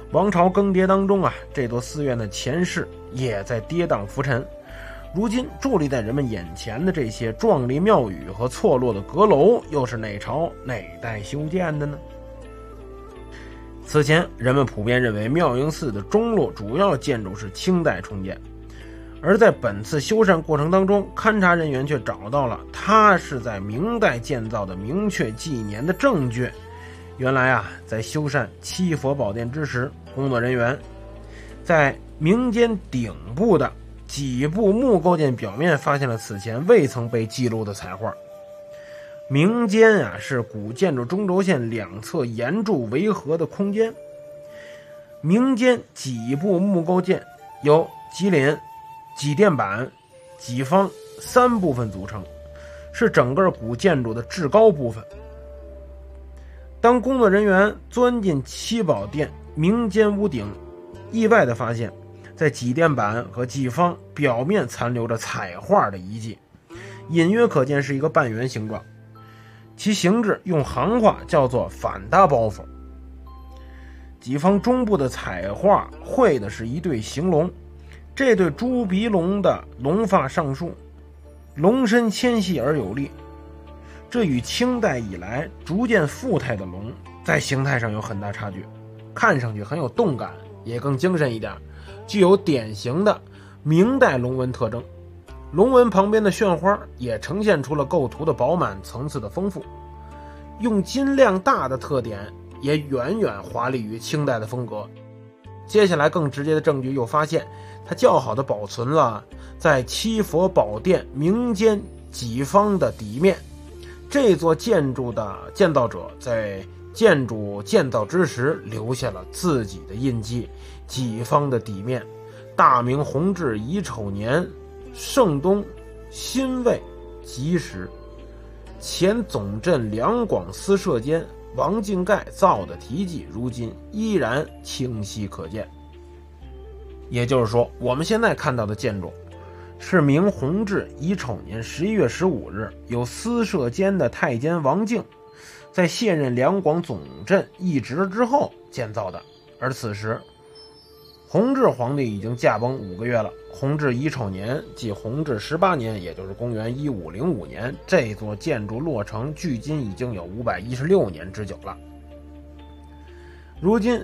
王朝更迭当中啊，这座寺院的前世也在跌宕浮沉。如今伫立在人们眼前的这些壮丽庙宇和错落的阁楼，又是哪朝哪代修建的呢？此前人们普遍认为妙应寺的钟楼主要建筑是清代重建，而在本次修缮过程当中，勘察人员却找到了它是在明代建造的明确纪年的证据。原来啊，在修缮七佛宝殿之时，工作人员在明间顶部的几部木构件表面发现了此前未曾被记录的彩画。明间啊，是古建筑中轴线两侧檐柱围合的空间。明间几部木构件由脊檩、脊垫板、脊方三部分组成，是整个古建筑的至高部分。当工作人员钻进七宝殿明间屋顶，意外地发现在脊垫板和脊方表面残留着彩画的遗迹，隐约可见是一个半圆形状，其形制用行话叫做反大包袱。脊方中部的彩画绘的是一对行龙，这对猪鼻龙的龙发上竖，龙身纤细而有力，这与清代以来逐渐富态的龙在形态上有很大差距，看上去很有动感，也更精神一点，具有典型的明代龙纹特征。龙纹旁边的炫花也呈现出了构图的饱满，层次的丰富，用金量大的特点也远远华丽于清代的风格。接下来更直接的证据又发现，它较好的保存了在七佛宝殿明间脊方的底面。这座建筑的建造者在建筑建造之时留下了自己的印记，己方的底面大明弘治乙丑年圣冬辛未吉时，前总镇两广司舍监王敬盖造的题记，如今依然清晰可见。也就是说，我们现在看到的建筑是明弘治乙丑年11月15日由司舍监的太监王敬在卸任两广总镇一职之后建造的，而此时弘治皇帝已经驾崩5个月了。弘治乙丑年即弘治18年，也就是公元1505年，这座建筑落成距今已经有516年之久了。如今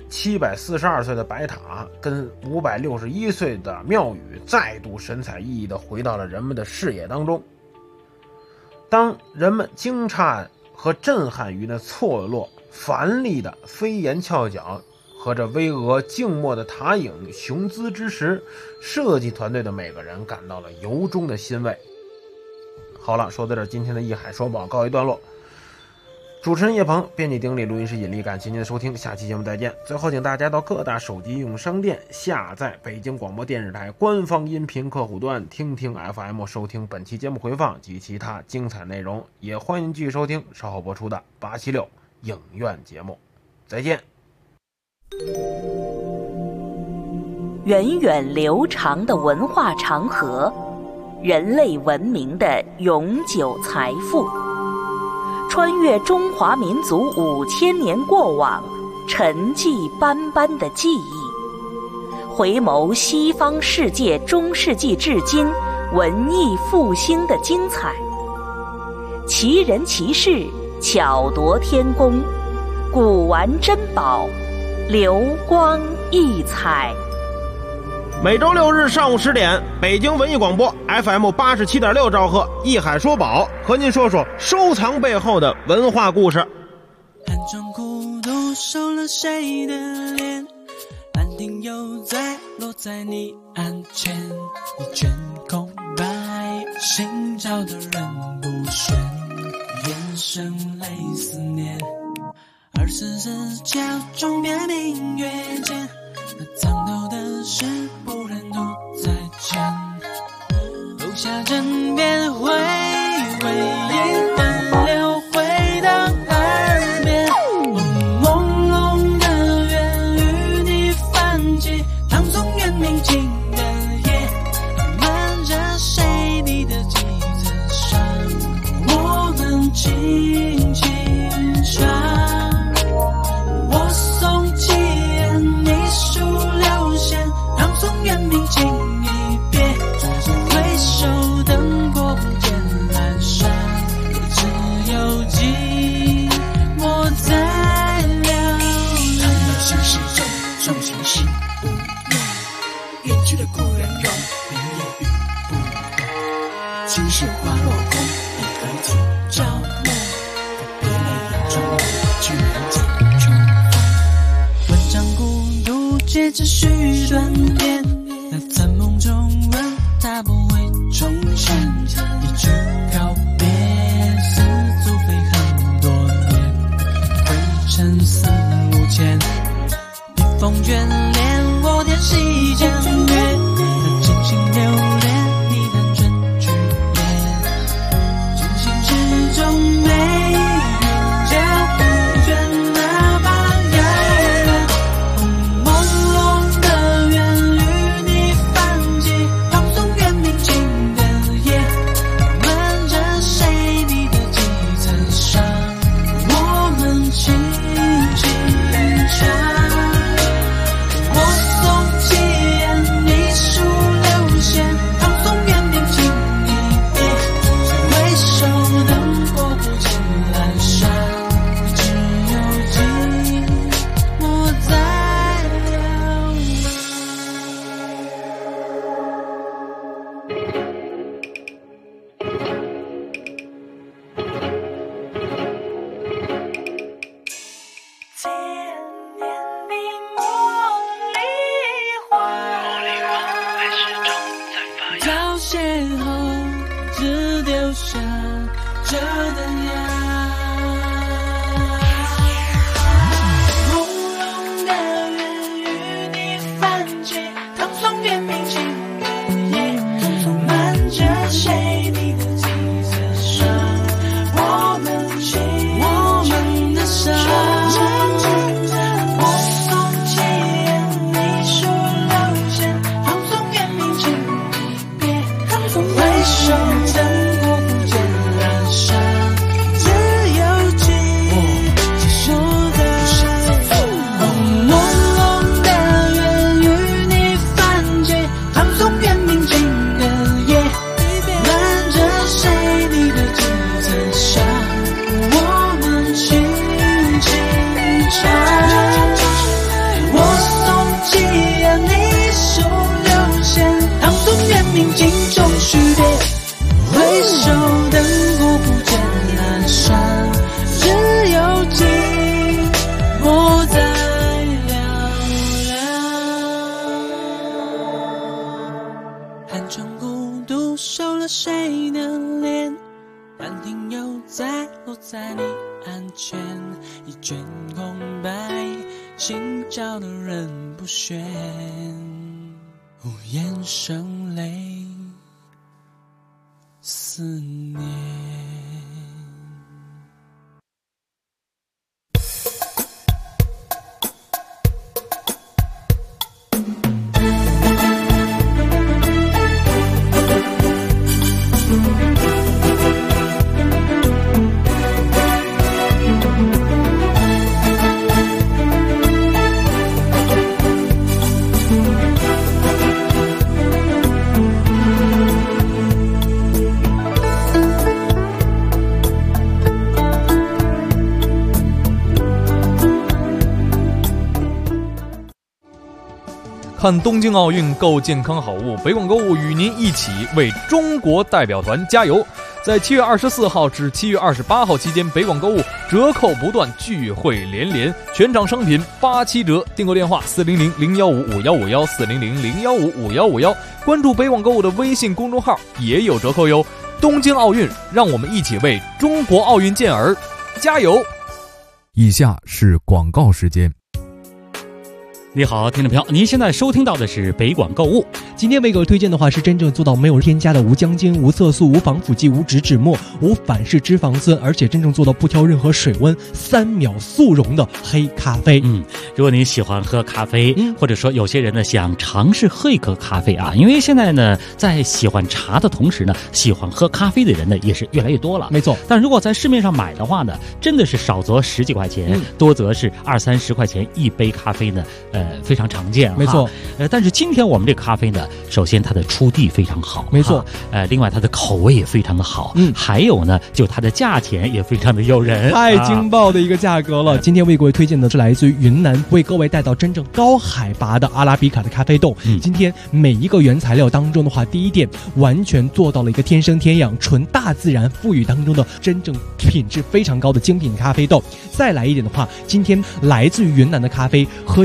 742岁的白塔跟561岁的庙宇再度神采奕奕地回到了人们的视野当中。当人们惊诧和震撼于那错落繁丽的飞檐翘角和这巍峨静默的塔影雄姿之时，设计团队的每个人感到了由衷的欣慰。好了，说到这儿，今天的艺海说宝告一段落。主持人叶鹏，编辑丁力，录音师引力，感谢您的收听，下期节目再见。最后请大家到各大手机应用商店下载北京广播电视台官方音频客户端听听 FM 收听本期节目回放及其他精彩内容，也欢迎继续收听稍后播出的876影院节目。再见。 源远流长的文化长河，人类文明的永久财富，穿越中华民族5000年过往，沉寂斑斑的记忆，回眸西方世界中世纪至今文艺复兴的精彩，奇人奇事，巧夺天工，古玩珍宝，流光溢彩。 每周6日上午10点，北京文艺广播 FM 87.6兆赫，艺海说宝，和您说说收藏背后的文化故事。 寒窗孤独收了谁的脸，兰亭又在落在你案前，一卷空白，寻找的人不选，眼神泪思念，24角钟别明月间，那藏头的事不忍独再见，留下枕边回味一分流回到耳边，朦胧的愿与你泛起，唐宋元明清的夜，漫着谁你的记字上，我们轻轻唱，我送起你只许断片，那在梦中问它不会重现，一句告别似足飞很多年，灰尘四五千，笔锋眷恋我天西江月，那真心留恋你单纯句言，真心之中没人家不倦那般遥远，朦胧的缘与你泛起，放松远明情的夜，瞒着谁你的几层伤，我们轻轻唱。我送起烟，你数流线，放松远明情一别，回首灯火不见阑珊，只有寂寞在两条邂逅，只丢下这灯芽。朦胧的缘与你泛起，淌松远明情的夜，瞒着谁你的几层伤，我们的伤。我送起烟，你数流线，放松远明情别，回首灯火不见阑珊，只有寂寞在。朦胧的缘与你泛起，淌松远明情的夜，瞒着谁你的几层伤，我们轻轻唱。我送起烟，你数流线，淌松远明镜中许别，回首灯火不见阑珊，只有寂寞在嘹亮。寒窗孤独收了谁的脸，兰亭又再落在你案前，一卷空白，心照的人不选，无言声泪思念。 看东京奥运，购健康好物，北广购物与您一起为中国代表团加油。在7月24号至7月28号期间，北广购物折扣不断，聚会连连，全场商品87折。订购电话400-015-5151，400-015-5151。关注北广购物的微信公众号也有折扣哟。东京奥运，让我们一起为中国奥运健儿加油。 以下是广告时间。 你好，听众朋友，您现在收听到的是北广购物。 今天为各位推荐的话是真正做到没有添加的无姜精、无色素、无防腐剂、无植脂末、无反式脂肪酸，而且真正做到不挑任何水温，3秒速溶的黑咖啡。 如果您喜欢喝咖啡，或者说有些人呢想尝试喝一口咖啡啊，因为现在呢在喜欢茶的同时呢，喜欢喝咖啡的人呢也是越来越多了。 没错， 但如果在市面上买的话呢，真的是少则10几块钱，多则是20-30块钱一杯咖啡呢，非常常见。 没错， 但是今天我们这个咖啡呢，首先它的出地非常好， 没错， 另外它的口味也非常的好，还有呢，就它的价钱也非常的诱人， 太劲爆的一个价格了。今天为各位推荐的是来自于云南，为各位带到真正高海拔的阿拉比卡的咖啡豆。今天每一个原材料当中的话，第一点完全做到了一个天生天养、纯大自然赋予当中的真正品质非常高的精品咖啡豆。再来一点的话，今天来自于云南的咖啡喝起来会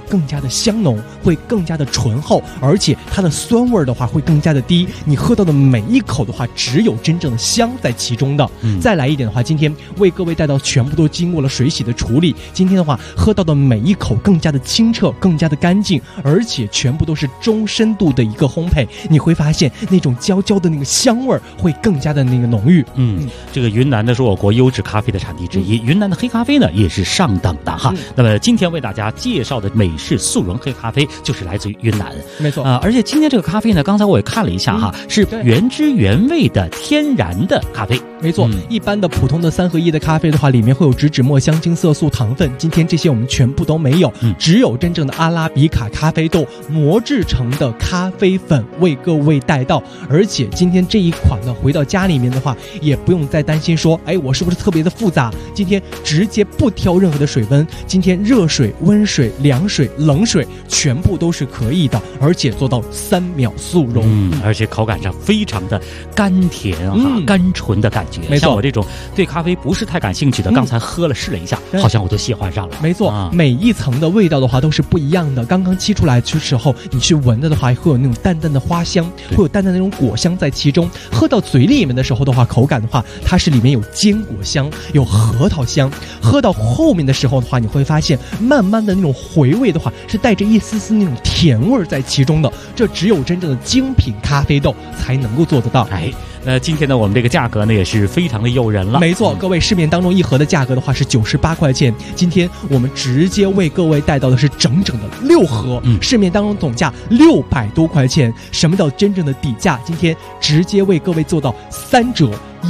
更加的香浓，会更加的醇厚，而且它的酸味的话会更加的低。你喝到的每一口的话，只有真正的香在其中的。再来一点的话，今天为各位带到全部都经过了水洗的处理。今天的话，喝到的每一口更加的清澈，更加的干净，而且全部都是中深度的一个烘焙。你会发现那种焦焦的那个香味会更加的那个浓郁。 这个云南呢是我国优质咖啡的产地之一，云南的黑咖啡呢也是上等的哈。那么今天为大家介绍的美式速溶黑咖啡就是来自于云南， 没错而且今天这个咖啡呢，刚才我也看了一下哈，是原汁原味的天然的咖啡。 没错，一般的普通的3合1的咖啡的话，里面会有植脂末、香精、色素、糖分，今天这些我们全部都没有，只有真正的阿拉比卡咖啡豆磨制成的咖啡粉为各位带到。而且今天这一款呢，回到家里面的话，也不用再担心说，我是不是特别的复杂？今天直接不挑任何的水温，今天热水、温水、凉水、冷水全部都是可以的，而且做到3秒速溶， 而且口感上非常的甘甜甘醇的感觉。 没错， 像我这种对咖啡不是太感兴趣的，刚才喝了试了一下，好像我都喜欢上了。 没错，每一层的味道的话都是不一样的。刚刚沏出来的时候，你去闻的话，会有那种淡淡的花香，会有淡淡的那种果香在其中。喝到嘴里面的时候的话，口感的话，它是里面有坚果香，有核桃香。喝到后面的时候的话，你会发现慢慢的那种回味的话，是带着一丝丝那种甜味在其中的。这只有真正的精品咖啡豆才能够做得到。 那今天呢，我们这个价格呢也是非常的诱人了。 没错，各位，市面当中一盒的价格的话是98块钱，今天我们直接为各位带到的是整整的6盒，市面当中总价600多块钱。什么叫真正的底价？今天直接为各位做到3折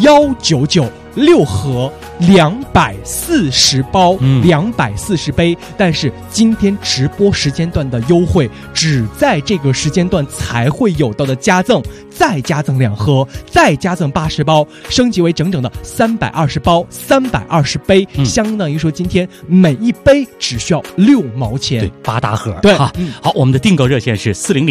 ，199，6盒240包，240杯。但是今天直播时间段的优惠，只在这个时间段才会有到的加赠，再加赠2盒，再加赠80包，升级为整整的320包，320杯，相当于说今天每一杯只需要6毛钱， 对，8大盒。 对， 好，我们的订购热线是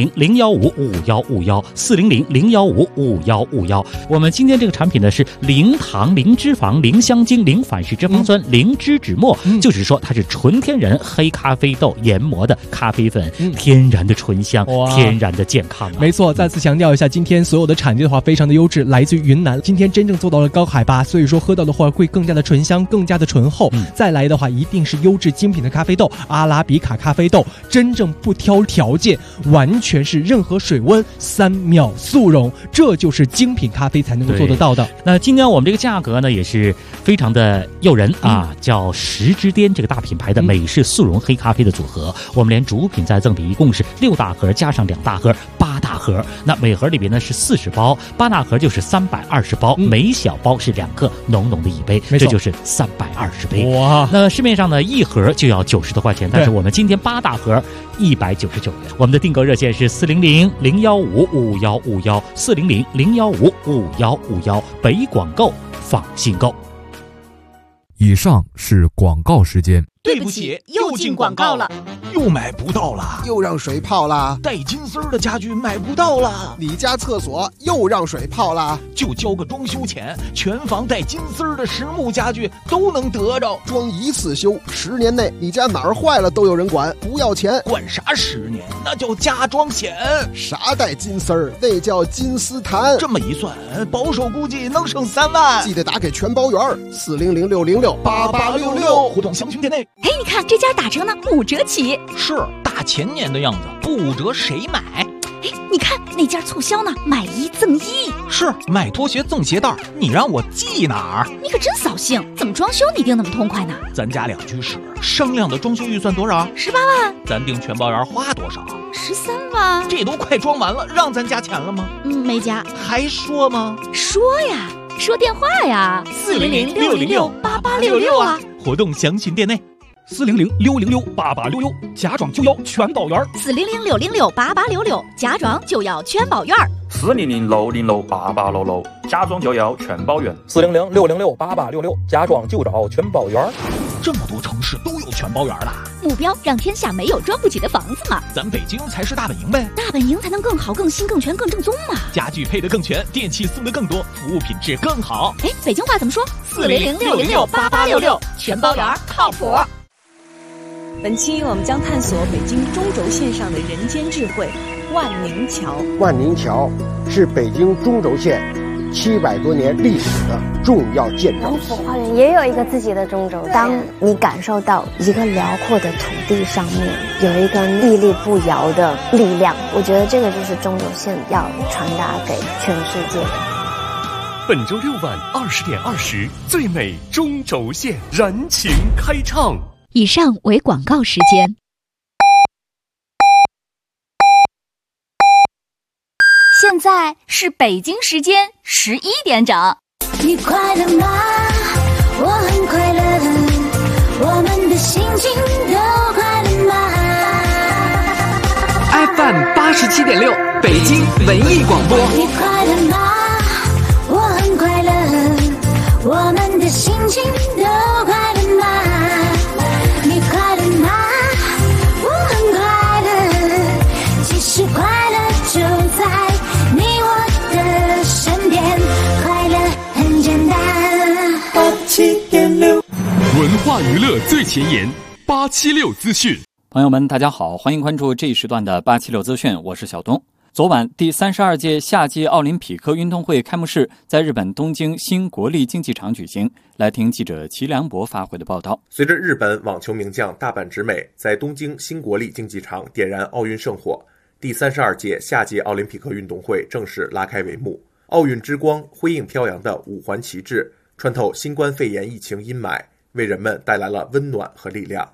400-015-5151，400-015-5151。我们今天这个产品呢是零糖、零脂肪、零香精、零反式脂肪酸、零脂脂末，就是说它是纯天然黑咖啡豆研磨的咖啡粉，天然的醇香，天然的健康。 没错，再次强调一下，今天所有的产地的话非常的优质，来自于云南。今天真正做到了高海拔，所以说喝到的话会更加的醇香，更加的醇厚。再来的话一定是优质精品的咖啡豆，阿拉比卡咖啡豆，真正不挑条件，完全是任何水温3秒速溶，这就是精品咖啡才能够做得到的。 那今天我们这个价格呢也是非常的诱人叫10之巅这个大品牌的美式速溶黑咖啡的组合，我们连主品再赠比，一共是6大盒加上2大盒，8大盒。那每盒里边呢是40包，8大盒就是320包，每小包是2克浓浓的一杯，这就是320杯。 哇！ 那市面上呢一盒就要90多块钱，但是我们今天8大盒199元。我们的订购热线是400-015-5151，400-015-5151，北广购仿信购。 以上是广告时间。 对不起，又进广告了， 又买不到了， 又让水泡了， 带金丝儿的家具买不到了， 你家厕所又让水泡了， 就交个装修钱，全房带金丝儿的实木家具都能得着， 装一次修，10年内你家哪儿坏了都有人管，不要钱。 管啥10年？那叫家装险。 啥带金丝儿？那叫金丝檀。 这么一算，保守估计能省3万。 记得打给全包圆，400-606-8866， 互动详询店内。 你看这家打折呢，5折起。 是大前年的样子，不5折谁买？ 你看那家促销呢，买1赠1。 是买拖鞋赠鞋带，你让我记哪儿？ 你可真扫兴，怎么装修你定那么痛快呢？ 咱家2居室，商量的装修预算多少 ？18万。 咱定全包圆花多少 ？13万。 这都快装完了，让咱加钱了吗？ 没加。 还说吗？ 说呀，说电话呀，400-606-8866啊。 活动详询店内。400-606-8866，家装就要全包圆。 400-606-8866，家装就要全包圆。 400-606-8866，家装就要全包圆。 400-606-8866，家装就找全包圆。 这么多城市都有全包圆了， 目标让天下没有装不起的房子嘛。 咱北京才是大本营呗， 大本营才能更好、更新、更全、更正宗嘛。 家具配得更全，电器送得更多，服务品质更好。 北京话怎么说？400-606-8866，全包圆靠谱。 本期我们将探索北京中轴线上的人间智慧——万宁桥。 万宁桥是北京中轴线700多年历史的重要建筑。 王府花园也有一个自己的中轴线。当你感受到一个辽阔的土地上面有一个屹立不摇的力量，我觉得这个就是中轴线要传达给全世界的。 本周6晚20点20，最美中轴线燃情开唱。 以上为广告时间。 现在是北京时间11点整。 你快乐吗？我很快乐，我们的心情都快乐吗 ？FM 87.6，北京文艺广播。 你快乐吗？我很快乐，我们的心情都快乐吗？你快乐吗？我很快乐，其实快乐就在你我的身边，快乐很简单。87.6， 文化娱乐最前沿，876资讯。 朋友们，大家好，欢迎关注这一时段的876资讯，我是小东。昨晚，第32届夏季奥林匹克运动会开幕式在日本东京新国立竞技场举行。来听记者齐良博发回的报道。 随着日本网球名将大坂直美在东京新国立竞技场点燃奥运圣火，第32届夏季奥林匹克运动会正式拉开帷幕。奥运之光辉映飘扬的五环旗帜，穿透新冠肺炎疫情阴霾，为人们带来了温暖和力量。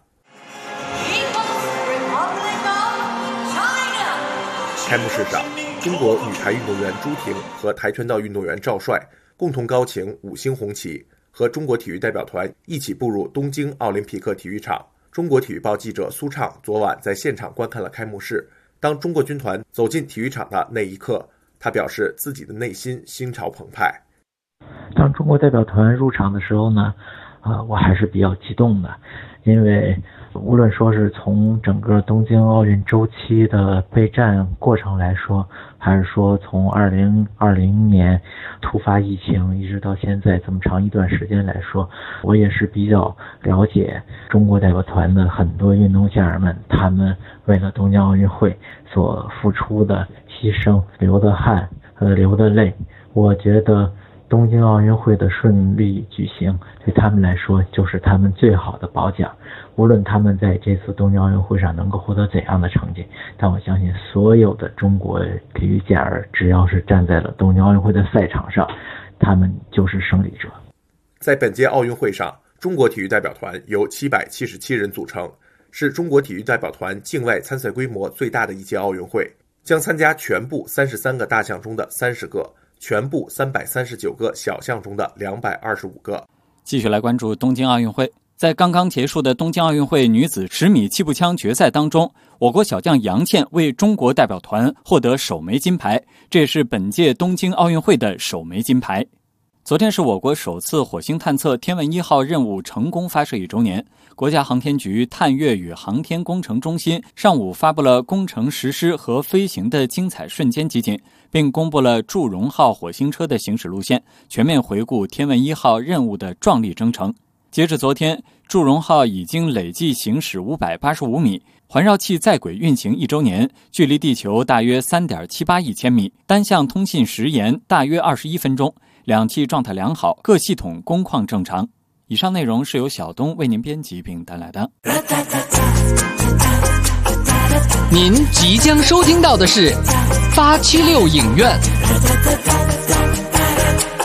开幕式上，中国女排运动员朱婷和跆拳道运动员赵帅共同高擎5星红旗，和中国体育代表团一起步入东京奥林匹克体育场。中国体育报记者苏畅昨晚在现场观看了开幕式。当中国军团走进体育场的那一刻，他表示自己的内心心潮澎湃。 当中国代表团入场的时候呢，我还是比较激动的，因为无论说是从整个东京奥运周期的备战过程来说，还是说从2020年突发疫情一直到现在这么长一段时间来说，我也是比较了解中国代表团的很多运动健儿们，他们为了东京奥运会所付出的牺牲、流的汗和流的泪。我觉得东京奥运会的顺利举行对他们来说就是他们最好的褒奖。无论他们在这次东京奥运会上能够获得怎样的成绩，但我相信所有的中国体育健儿只要是站在了东京奥运会的赛场上，他们就是胜利者。 在本届奥运会上，中国体育代表团由777人组成，是中国体育代表团境外参赛规模最大的一届奥运会，将参加全部33个大项中的30个，全部339个小项中的225个。 继续来关注东京奥运会。在刚刚结束的东京奥运会女子10米气步枪决赛当中，我国小将杨倩为中国代表团获得首枚金牌，这也是本届东京奥运会的首枚金牌。昨天是我国首次火星探测天文1号任务成功发射1周年，国家航天局探月与航天工程中心上午发布了工程实施和飞行的精彩瞬间集锦，并公布了祝融号火星车的行驶路线，全面回顾天文1号任务的壮丽征程。截至昨天，祝融号已经累计行驶585米，环绕器在轨运行1周年，距离地球大约3.78亿千米，单向通信时延大约21分钟，两器状态良好，各系统工况正常。以上内容是由小东为您编辑并带来的。 您即将收听到的是876影院。